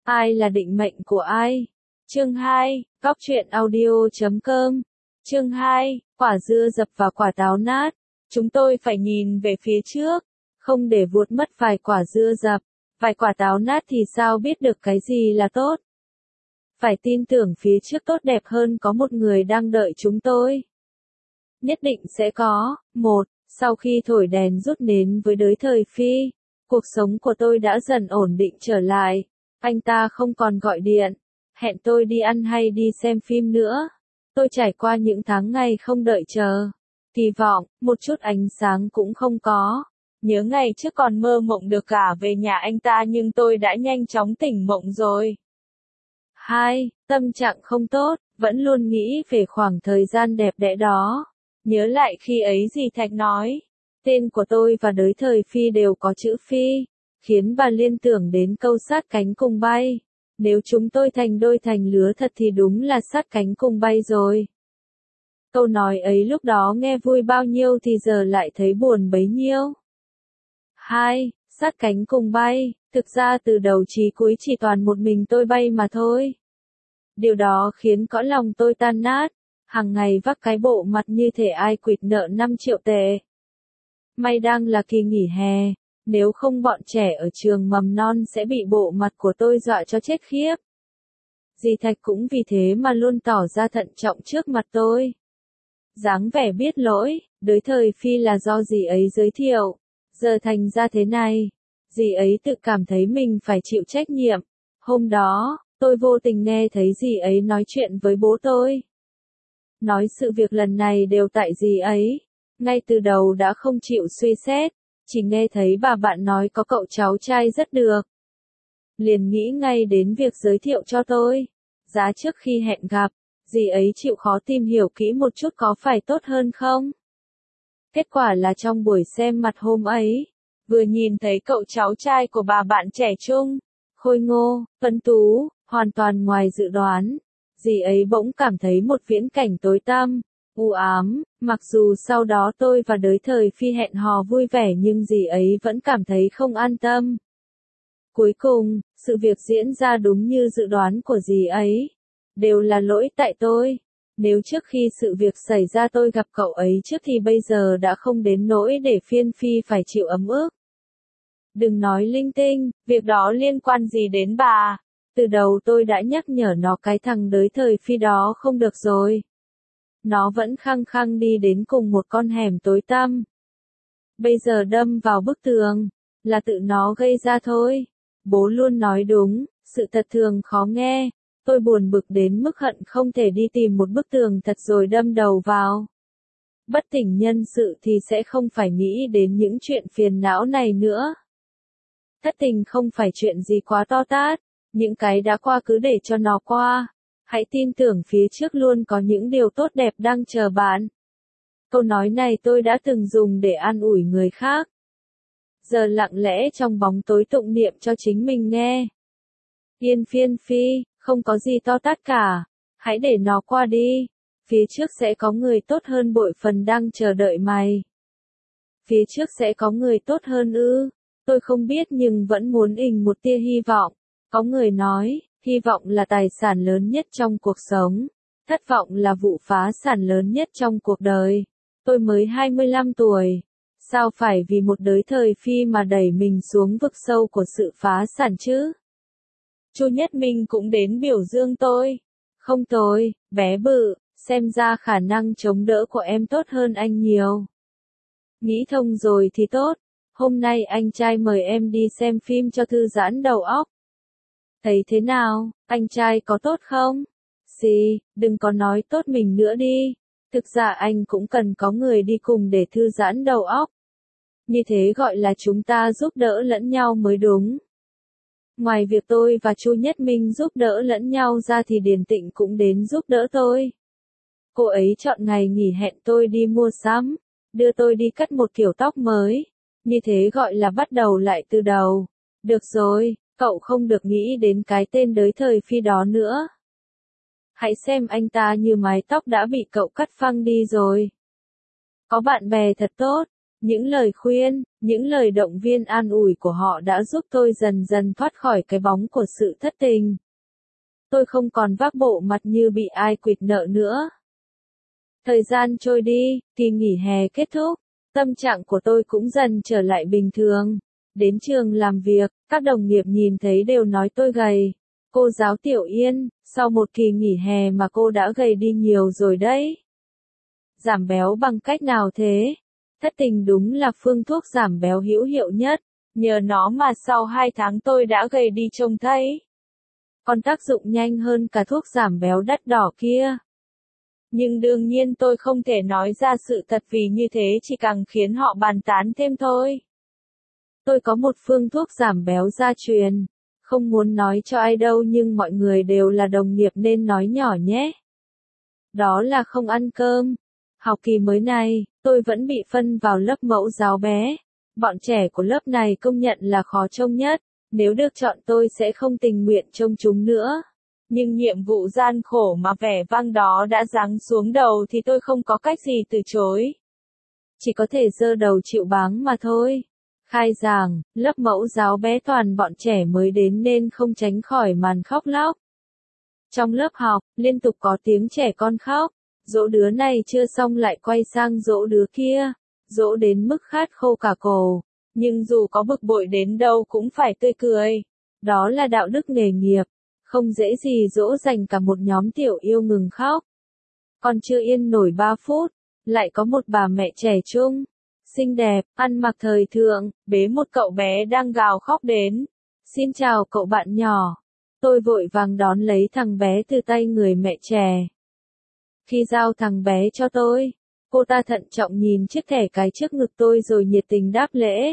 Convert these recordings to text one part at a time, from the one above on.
Ai là định mệnh của ai? Chương 2, Góc truyện audio.com. Chương 2, quả dưa dập và quả táo nát. Chúng tôi phải nhìn về phía trước, không để vuốt mất vài quả dưa dập, vài quả táo nát thì sao biết được cái gì là tốt. Phải tin tưởng phía trước tốt đẹp hơn có một người đang đợi chúng tôi. Nhất định sẽ có. Sau khi thổi đèn rút nến với đới thời Phi, cuộc sống của tôi đã dần ổn định trở lại. Anh ta không còn gọi điện, hẹn tôi đi ăn hay đi xem phim nữa. Tôi trải qua những tháng ngày không đợi chờ, kỳ vọng, một chút ánh sáng cũng không có. Nhớ ngày trước còn mơ mộng được cả về nhà anh ta nhưng tôi đã nhanh chóng tỉnh mộng rồi. 2. Tâm trạng không tốt, vẫn luôn nghĩ về khoảng thời gian đẹp đẽ đó. Nhớ lại khi ấy dì Thạch nói, tên của tôi và đới thời Phi đều có chữ Phi, khiến bà liên tưởng đến câu sát cánh cùng bay. Nếu chúng tôi thành đôi thành lứa thật thì đúng là sát cánh cùng bay rồi. Câu nói ấy lúc đó nghe vui bao nhiêu thì giờ lại thấy buồn bấy nhiêu. 2. Sát cánh cùng bay, thực ra từ đầu chí cuối chỉ toàn một mình tôi bay mà thôi. Điều đó khiến cõi lòng tôi tan nát, hàng ngày vác cái bộ mặt như thể ai quỵt nợ 5 triệu tệ. May đang là kỳ nghỉ hè, nếu không bọn trẻ ở trường mầm non sẽ bị bộ mặt của tôi dọa cho chết khiếp. Dì Thạch cũng vì thế mà luôn tỏ ra thận trọng trước mặt tôi. Dáng vẻ biết lỗi, đới thời Phi là do dì ấy giới thiệu, giờ thành ra thế này. Dì ấy tự cảm thấy mình phải chịu trách nhiệm. Hôm đó, tôi vô tình nghe thấy dì ấy nói chuyện với bố tôi. Nói sự việc lần này đều tại dì ấy. Ngay từ đầu đã không chịu suy xét, chỉ nghe thấy bà bạn nói có cậu cháu trai rất được. Liền nghĩ ngay đến việc giới thiệu cho tôi. Giá trước khi hẹn gặp, dì ấy chịu khó tìm hiểu kỹ một chút có phải tốt hơn không? Kết quả là trong buổi xem mặt hôm ấy, vừa nhìn thấy cậu cháu trai của bà bạn trẻ trung, khôi ngô, tuấn tú, hoàn toàn ngoài dự đoán. Dì ấy bỗng cảm thấy một viễn cảnh tối tăm, u ám, mặc dù sau đó tôi và đới thời Phi hẹn hò vui vẻ nhưng dì ấy vẫn cảm thấy không an tâm. Cuối cùng, sự việc diễn ra đúng như dự đoán của dì ấy. Đều là lỗi tại tôi. Nếu trước khi sự việc xảy ra tôi gặp cậu ấy trước thì bây giờ đã không đến nỗi để phiên Phi phải chịu ấm ức. Đừng nói linh tinh, việc đó liên quan gì đến bà. Từ đầu tôi đã nhắc nhở nó cái thằng đới thời Phi đó không được rồi. Nó vẫn khăng khăng đi đến cùng một con hẻm tối tăm. Bây giờ đâm vào bức tường, là tự nó gây ra thôi. Bố luôn nói đúng, sự thật thường khó nghe. Tôi buồn bực đến mức hận không thể đi tìm một bức tường thật rồi đâm đầu vào. Bất tỉnh nhân sự thì sẽ không phải nghĩ đến những chuyện phiền não này nữa. Thất tình không phải chuyện gì quá to tát, những cái đã qua cứ để cho nó qua. Hãy tin tưởng phía trước luôn có những điều tốt đẹp đang chờ bạn. Câu nói này tôi đã từng dùng để an ủi người khác. Giờ lặng lẽ trong bóng tối tụng niệm cho chính mình nghe. Yên phiên Phi, không có gì to tát cả. Hãy để nó qua đi. Phía trước sẽ có người tốt hơn bội phần đang chờ đợi mày. Phía trước sẽ có người tốt hơn ư. Tôi không biết nhưng vẫn muốn ình một tia hy vọng. Có người nói, hy vọng là tài sản lớn nhất trong cuộc sống. Thất vọng là vụ phá sản lớn nhất trong cuộc đời. Tôi mới 25 tuổi. Sao phải vì một đới thời Phi mà đẩy mình xuống vực sâu của sự phá sản chứ? Chu Nhất Minh cũng đến biểu dương tôi. Không tồi, bé bự, xem ra khả năng chống đỡ của em tốt hơn anh nhiều. Nghĩ thông rồi thì tốt. Hôm nay anh trai mời em đi xem phim cho thư giãn đầu óc. Thấy thế nào, anh trai có tốt không? Xì, đừng có nói tốt mình nữa đi. Thực ra anh cũng cần có người đi cùng để thư giãn đầu óc. Như thế gọi là chúng ta giúp đỡ lẫn nhau mới đúng. Ngoài việc tôi và Chu Nhất Minh giúp đỡ lẫn nhau ra thì Điền Tịnh cũng đến giúp đỡ tôi. Cô ấy chọn ngày nghỉ hẹn tôi đi mua sắm, đưa tôi đi cắt một kiểu tóc mới. Như thế gọi là bắt đầu lại từ đầu. Được rồi, cậu không được nghĩ đến cái tên đới thời Phi đó nữa. Hãy xem anh ta như mái tóc đã bị cậu cắt phăng đi rồi. Có bạn bè thật tốt, Những lời khuyên, những lời động viên an ủi của họ đã giúp tôi dần dần thoát khỏi cái bóng của sự thất tình. Tôi không còn vác bộ mặt như bị ai quỵt nợ nữa. Thời gian trôi đi, kỳ nghỉ hè kết thúc, tâm trạng của tôi cũng dần trở lại bình thường. Đến trường làm việc, các đồng nghiệp nhìn thấy đều nói tôi gầy. Cô giáo Tiểu Yên, sau một kỳ nghỉ hè mà cô đã gầy đi nhiều rồi đấy. Giảm béo bằng cách nào thế? Thất tình đúng là phương thuốc giảm béo hữu hiệu nhất. Nhờ nó mà sau 2 tháng tôi đã gầy đi trông thấy. Còn tác dụng nhanh hơn cả thuốc giảm béo đắt đỏ kia. Nhưng đương nhiên tôi không thể nói ra sự thật vì như thế chỉ càng khiến họ bàn tán thêm thôi. Tôi có một phương thuốc giảm béo gia truyền. Không muốn nói cho ai đâu nhưng mọi người đều là đồng nghiệp nên nói nhỏ nhé. Đó là không ăn cơm. Học kỳ mới này, tôi vẫn bị phân vào lớp mẫu giáo bé. Bọn trẻ của lớp này công nhận là khó trông nhất. Nếu được chọn tôi sẽ không tình nguyện trông chúng nữa. Nhưng nhiệm vụ gian khổ mà vẻ vang đó đã giáng xuống đầu thì tôi không có cách gì từ chối. Chỉ có thể giơ đầu chịu báng mà thôi. Khai giảng, lớp mẫu giáo bé toàn bọn trẻ mới đến nên không tránh khỏi màn khóc lóc. Trong lớp học, liên tục có tiếng trẻ con khóc. Dỗ đứa này chưa xong lại quay sang dỗ đứa kia. Dỗ đến mức khát khô cả cổ. Nhưng dù có bực bội đến đâu cũng phải tươi cười. Đó là đạo đức nghề nghiệp. Không dễ gì dỗ dành cả một nhóm tiểu yêu ngừng khóc. Còn chưa yên nổi 3 phút, lại có một bà mẹ trẻ trung, xinh đẹp, ăn mặc thời thượng, bế một cậu bé đang gào khóc đến. Xin chào cậu bạn nhỏ. Tôi vội vàng đón lấy thằng bé từ tay người mẹ trẻ. Khi giao thằng bé cho tôi, cô ta thận trọng nhìn chiếc thẻ cái trước ngực tôi rồi nhiệt tình đáp lễ.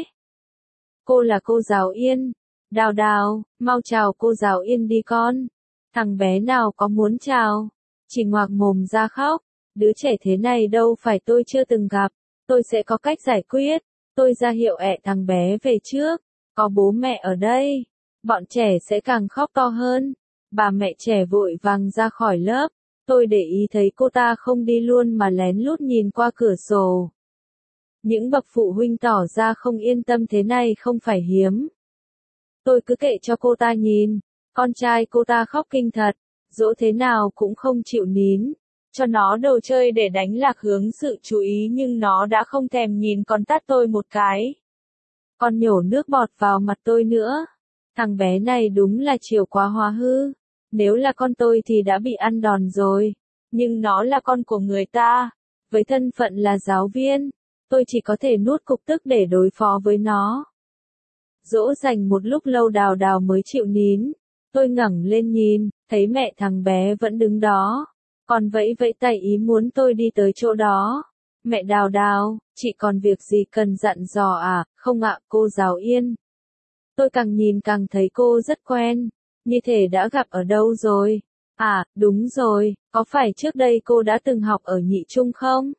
Cô là cô giáo Yên. Đào Đào, mau chào cô giáo Yên đi con. Thằng bé nào có muốn chào, chỉ ngoạc mồm ra khóc. Đứa trẻ thế này đâu phải tôi chưa từng gặp, tôi sẽ có cách giải quyết. Tôi ra hiệu ẹ thằng bé về trước, có bố mẹ ở đây. Bọn trẻ sẽ càng khóc to hơn. Bà mẹ trẻ vội vàng ra khỏi lớp. Tôi để ý thấy cô ta không đi luôn mà lén lút nhìn qua cửa sổ. Những bậc phụ huynh tỏ ra không yên tâm thế này không phải hiếm. Tôi cứ kệ cho cô ta nhìn. Con trai cô ta khóc kinh thật, dỗ thế nào cũng không chịu nín. Cho nó đồ chơi để đánh lạc hướng sự chú ý nhưng nó đã không thèm nhìn còn tát tôi một cái. Còn nhổ nước bọt vào mặt tôi nữa. Thằng bé này đúng là chiều quá hóa hư. Nếu là con tôi thì đã bị ăn đòn rồi. Nhưng nó là con của người ta. Với thân phận là giáo viên, tôi chỉ có thể nuốt cục tức để đối phó với nó. Dỗ dành một lúc lâu Đào Đào mới chịu nín. Tôi ngẩng lên nhìn, thấy mẹ thằng bé vẫn đứng đó. Còn vẫy vẫy tay ý muốn tôi đi tới chỗ đó. Mẹ Đào Đào, chị còn việc gì cần dặn dò à? Không ạ, cô giáo Yên. Tôi càng nhìn càng thấy cô rất quen. Như thể đã gặp ở đâu rồi. À, đúng rồi, có phải trước đây cô đã từng học ở nhị trung không?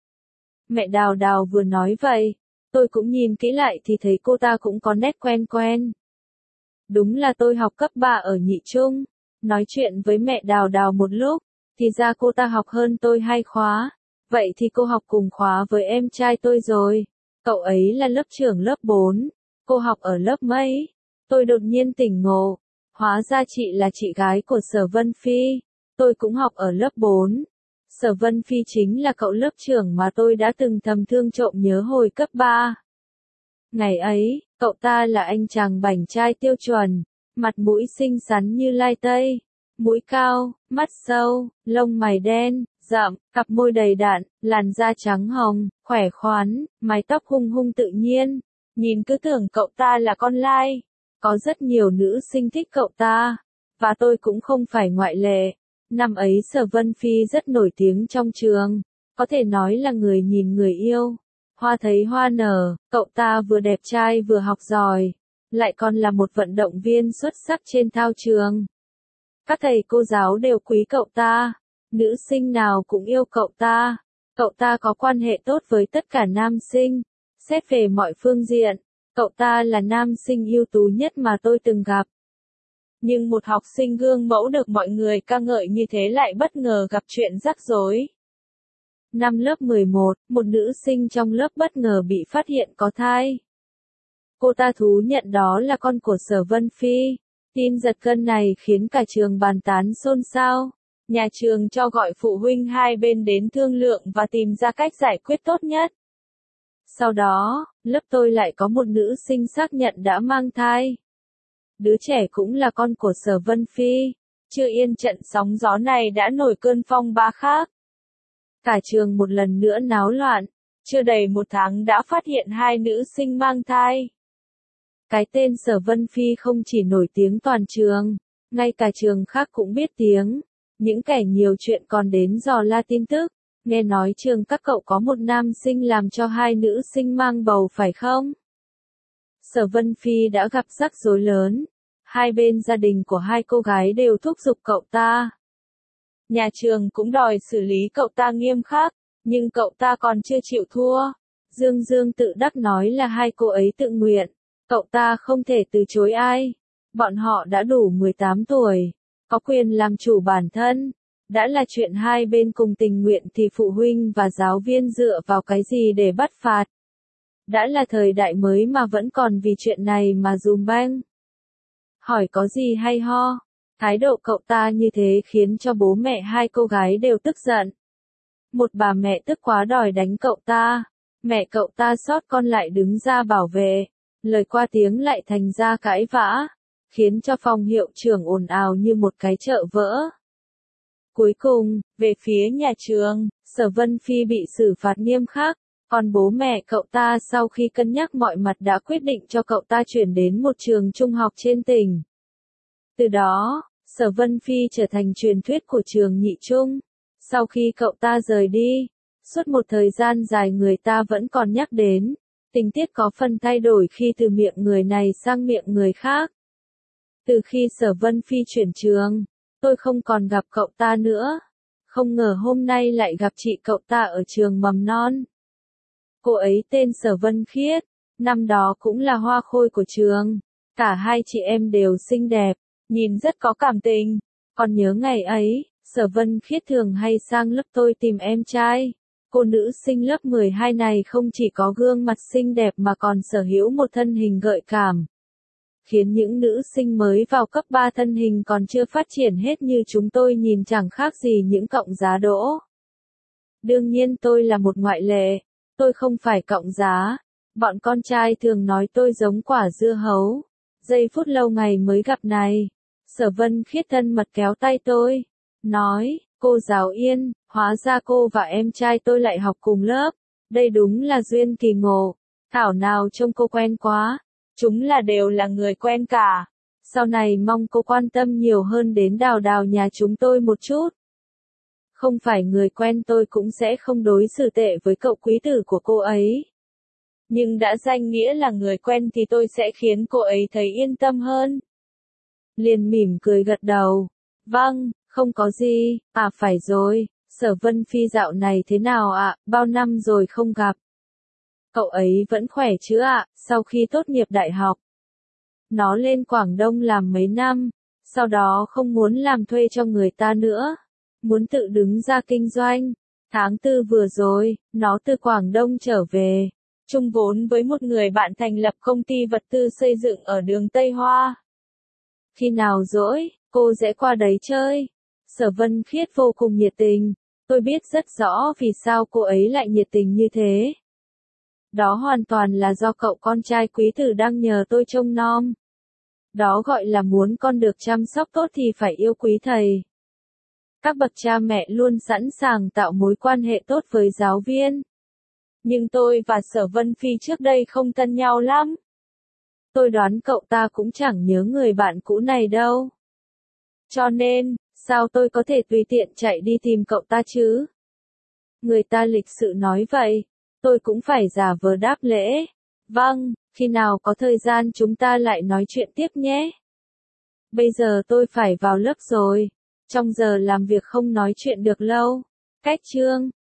Mẹ Đào Đào vừa nói vậy. Tôi cũng nhìn kỹ lại thì thấy cô ta cũng có nét quen quen. Đúng là tôi học cấp 3 ở nhị trung. Nói chuyện với mẹ Đào Đào một lúc, thì ra cô ta học hơn tôi 2 khóa. Vậy thì cô học cùng khóa với em trai tôi rồi. Cậu ấy là lớp trưởng lớp 4. Cô học ở lớp mấy? Tôi đột nhiên tỉnh ngộ. Hóa ra chị là chị gái của Sở Vân Phi. Tôi cũng học ở lớp 4. Sở Vân Phi chính là cậu lớp trưởng mà tôi đã từng thầm thương trộm nhớ hồi cấp 3. Ngày ấy, cậu ta là anh chàng bảnh trai tiêu chuẩn, mặt mũi xinh xắn như lai tây, mũi cao, mắt sâu, lông mày đen, rậm, cặp môi đầy đặn, làn da trắng hồng, khỏe khoắn, mái tóc hung hung tự nhiên, nhìn cứ tưởng cậu ta là con lai. Có rất nhiều nữ sinh thích cậu ta, và tôi cũng không phải ngoại lệ. Năm ấy Sở Vân Phi rất nổi tiếng trong trường, có thể nói là người nhìn người yêu. Hoa thấy hoa nở, cậu ta vừa đẹp trai vừa học giỏi, lại còn là một vận động viên xuất sắc trên thao trường. Các thầy cô giáo đều quý cậu ta, nữ sinh nào cũng yêu cậu ta. Cậu ta có quan hệ tốt với tất cả nam sinh, xét về mọi phương diện, cậu ta là nam sinh ưu tú nhất mà tôi từng gặp. Nhưng một học sinh gương mẫu được mọi người ca ngợi như thế lại bất ngờ gặp chuyện rắc rối. Năm lớp 11, một nữ sinh trong lớp bất ngờ bị phát hiện có thai. Cô ta thú nhận đó là con của Sở Vân Phi. Tin giật gân này khiến cả trường bàn tán xôn xao. Nhà trường cho gọi phụ huynh hai bên đến thương lượng và tìm ra cách giải quyết tốt nhất. Sau đó, lớp tôi lại có một nữ sinh xác nhận đã mang thai. Đứa trẻ cũng là con của Sở Vân Phi. Chưa yên trận sóng gió này đã nổi cơn phong ba khác. Cả trường một lần nữa náo loạn. Chưa đầy một tháng đã phát hiện hai nữ sinh mang thai. Cái tên Sở Vân Phi không chỉ nổi tiếng toàn trường, ngay cả trường khác cũng biết tiếng. Những kẻ nhiều chuyện còn đến dò la tin tức. Nghe nói trường các cậu có một nam sinh làm cho hai nữ sinh mang bầu phải không? Sở Vân Phi đã gặp rắc rối lớn. Hai bên gia đình của hai cô gái đều thúc giục cậu ta. Nhà trường cũng đòi xử lý cậu ta nghiêm khắc, nhưng cậu ta còn chưa chịu thua. Dương Dương tự đắc nói là hai cô ấy tự nguyện, cậu ta không thể từ chối ai. Bọn họ đã đủ 18 tuổi, có quyền làm chủ bản thân. Đã là chuyện hai bên cùng tình nguyện thì phụ huynh và giáo viên dựa vào cái gì để bắt phạt? Đã là thời đại mới mà vẫn còn vì chuyện này mà dùm beng. Hỏi có gì hay ho? Thái độ cậu ta như thế khiến cho bố mẹ hai cô gái đều tức giận. Một bà mẹ tức quá đòi đánh cậu ta. Mẹ cậu ta xót con lại đứng ra bảo vệ. Lời qua tiếng lại thành ra cãi vã, khiến cho phòng hiệu trưởng ồn ào như một cái chợ vỡ. Cuối cùng, về phía nhà trường, Sở Vân Phi bị xử phạt nghiêm khắc, còn bố mẹ cậu ta sau khi cân nhắc mọi mặt đã quyết định cho cậu ta chuyển đến một trường trung học trên tỉnh. Từ đó, Sở Vân Phi trở thành truyền thuyết của trường nhị trung. Sau khi cậu ta rời đi, suốt một thời gian dài người ta vẫn còn nhắc đến, tình tiết có phần thay đổi khi từ miệng người này sang miệng người khác. Từ khi Sở Vân Phi chuyển trường, tôi không còn gặp cậu ta nữa. Không ngờ hôm nay lại gặp chị cậu ta ở trường mầm non. Cô ấy tên Sở Vân Khiết, năm đó cũng là hoa khôi của trường. Cả hai chị em đều xinh đẹp, nhìn rất có cảm tình. Còn nhớ ngày ấy, Sở Vân Khiết thường hay sang lớp tôi tìm em trai. Cô nữ sinh lớp 12 này không chỉ có gương mặt xinh đẹp mà còn sở hữu một thân hình gợi cảm, khiến những nữ sinh mới vào cấp 3 thân hình còn chưa phát triển hết như chúng tôi nhìn chẳng khác gì những cọng giá đỗ. Đương nhiên tôi là một ngoại lệ, tôi không phải cọng giá. Bọn con trai thường nói tôi giống quả dưa hấu. Giây phút lâu ngày mới gặp này, Sở Vân Khiết thân mật kéo tay tôi, nói, cô giáo Yên, hóa ra cô và em trai tôi lại học cùng lớp. Đây đúng là duyên kỳ ngộ. Thảo nào trông cô quen quá. Chúng đều là người quen cả. Sau này mong cô quan tâm nhiều hơn đến Đào Đào nhà chúng tôi một chút. Không phải người quen tôi cũng sẽ không đối xử tệ với cậu quý tử của cô ấy. Nhưng đã danh nghĩa là người quen thì tôi sẽ khiến cô ấy thấy yên tâm hơn. Liền mỉm cười gật đầu. Vâng, không có gì. À phải rồi, Sở Vân Phi dạo này thế nào ạ? Bao năm rồi không gặp. Cậu ấy vẫn khỏe chứ ạ? Sau khi tốt nghiệp đại học, nó lên Quảng Đông làm mấy năm, sau đó không muốn làm thuê cho người ta nữa, muốn tự đứng ra kinh doanh. Tháng 4 vừa rồi, nó từ Quảng Đông trở về, chung vốn với một người bạn thành lập công ty vật tư xây dựng ở đường Tây Hoa. Khi nào rỗi, cô sẽ qua đấy chơi. Sở Vân Khiết vô cùng nhiệt tình, tôi biết rất rõ vì sao cô ấy lại nhiệt tình như thế. Đó hoàn toàn là do cậu con trai quý tử đang nhờ tôi trông nom. Đó gọi là muốn con được chăm sóc tốt thì phải yêu quý thầy. Các bậc cha mẹ luôn sẵn sàng tạo mối quan hệ tốt với giáo viên. Nhưng tôi và Sở Vân Phi trước đây không thân nhau lắm. Tôi đoán cậu ta cũng chẳng nhớ người bạn cũ này đâu. Cho nên, sao tôi có thể tùy tiện chạy đi tìm cậu ta chứ? Người ta lịch sự nói vậy, tôi cũng phải giả vờ đáp lễ. Vâng, khi nào có thời gian chúng ta lại nói chuyện tiếp nhé. Bây giờ tôi phải vào lớp rồi. Trong giờ làm việc không nói chuyện được lâu. Cách chương